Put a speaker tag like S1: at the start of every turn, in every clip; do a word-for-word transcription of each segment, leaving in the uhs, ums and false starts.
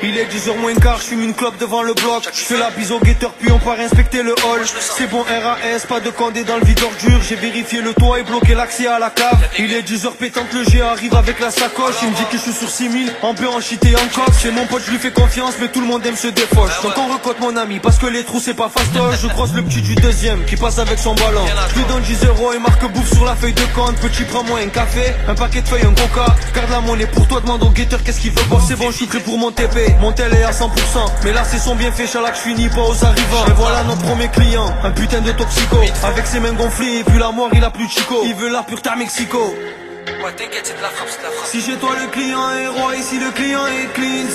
S1: Il est dix heures moins quart, je fume une clope devant le bloc. Je fais la bise au guetteur puis on part inspecter le hall. C'est bon R A S, pas de condé dans le vide ordure. J'ai vérifié le toit et bloqué l'accès à la cave. Il est dix heures pétante, le G arrive avec la sacoche. Il me dit que je suis sur six mille, en peu en shit et en coque. C'est mon pote, je lui fais confiance mais tout le monde aime se défauche. Donc on recote mon ami parce que les trous c'est pas fastoche. Je croise le petit du deuxième qui passe avec son ballon. Je lui donne dix euros et marque bouffe sur la feuille de compte. Petit prends-moi un café, un paquet de feuilles, un coca. Garde la monnaie pour toi, demande au guetteur qu'est-ce qu'il veut boire. C'est bon, je suis prêt pour mon T P. Mon tel est à cent pour cent, mais là c'est son bienfait, Chalak, je finis pas aux arrivants. Et voilà notre premier client, un putain de toxico. Avec ses mains gonflées et puis la mort il a plus de chico. Il veut la pureté à Mexico.
S2: Ouais t'inquiète c'est de la frappe, c'est de la frappe.
S1: Si chez toi le client est roi, ici le client est clean.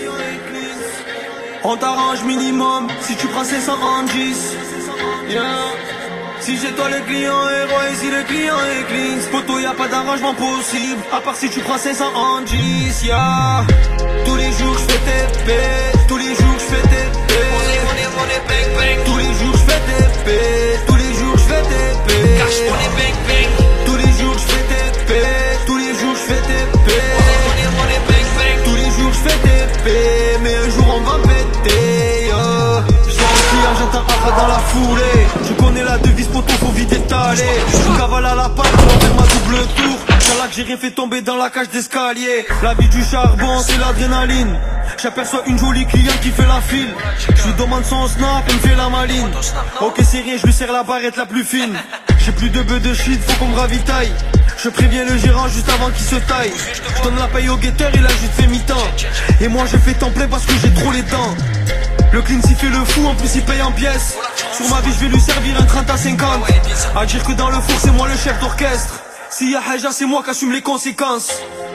S1: On t'arrange minimum, si tu prends cinq cents en dix. Yeah. Si chez toi le client est roi, ici le client est clean. Poto y'a pas d'arrangement possible, à part si tu prends cinq cents en dix. Yeah. Tous les jours je fais T P, tous les jours je fais T P. Tous les jours je fais T P, tous les jours je fais T P. Tous les jours je fais T P, tous les jours je fais T P. Tous les jours je fais T P, mais un jour on va péter. J'entends Ara dans la foulée. Je connais la devise poto, faut vite étaler. Je cavale à la patte pour faire ma double tour. Chalak, j'ai rien fait tomber dans la cage d'escalier. La vie du charbon c'est l'adrénaline. J'aperçois une jolie cliente qui fait la file. Je lui demande son snap, elle me fait la maline. Ok c'est rien, je lui serre la barrette la plus fine. J'ai plus de bœufs de shit, faut qu'on me ravitaille. Je préviens le gérant juste avant qu'il se taille. Je donne la paye au guetteur, il a juste fait mi-temps. Et moi je fais temps plein parce que j'ai trop les dents. Le clean s'y fait le fou, en plus il paye en pièces. Sur ma vie je vais lui servir un trente à cinquante. À dire que dans le four c'est moi le chef d'orchestre. S'il y a Haja c'est moi qui assume les conséquences.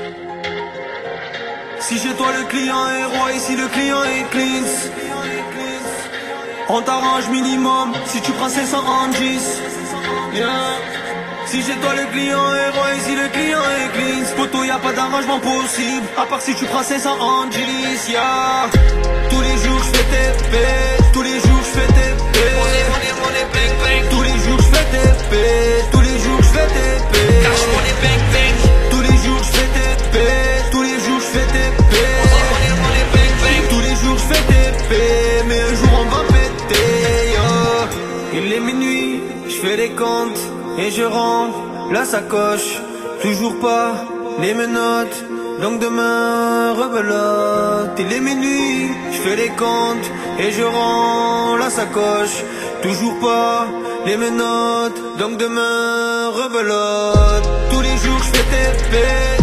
S1: Si chez toi le client est roi, ici le client est clean. On t'arrange minimum, si tu prends cinq cents en dix. Yeah. Si chez toi le client est roi, ici le client est clean. Poto y'a pas d'arrangement possible, à part si tu prends cinq cents en dix. Yeah. Tous les jours je fais T P, tous les jours je fais T P. Tous les jours je fais T P, tous les jours je fais T P. Tous les jours je fais T P, tous les jours je fais T P. Tous les jours je fais T P, mais un jour on va péter. Yeah. Il est minuit, je fais les comptes et je rends la sacoche. Toujours pas les menottes, donc demain rebelote. Il est minuit, je fais les comptes et je rends la sacoche. Toujours pas les menottes, donc demain rebelote. Tous les jours je fais T P.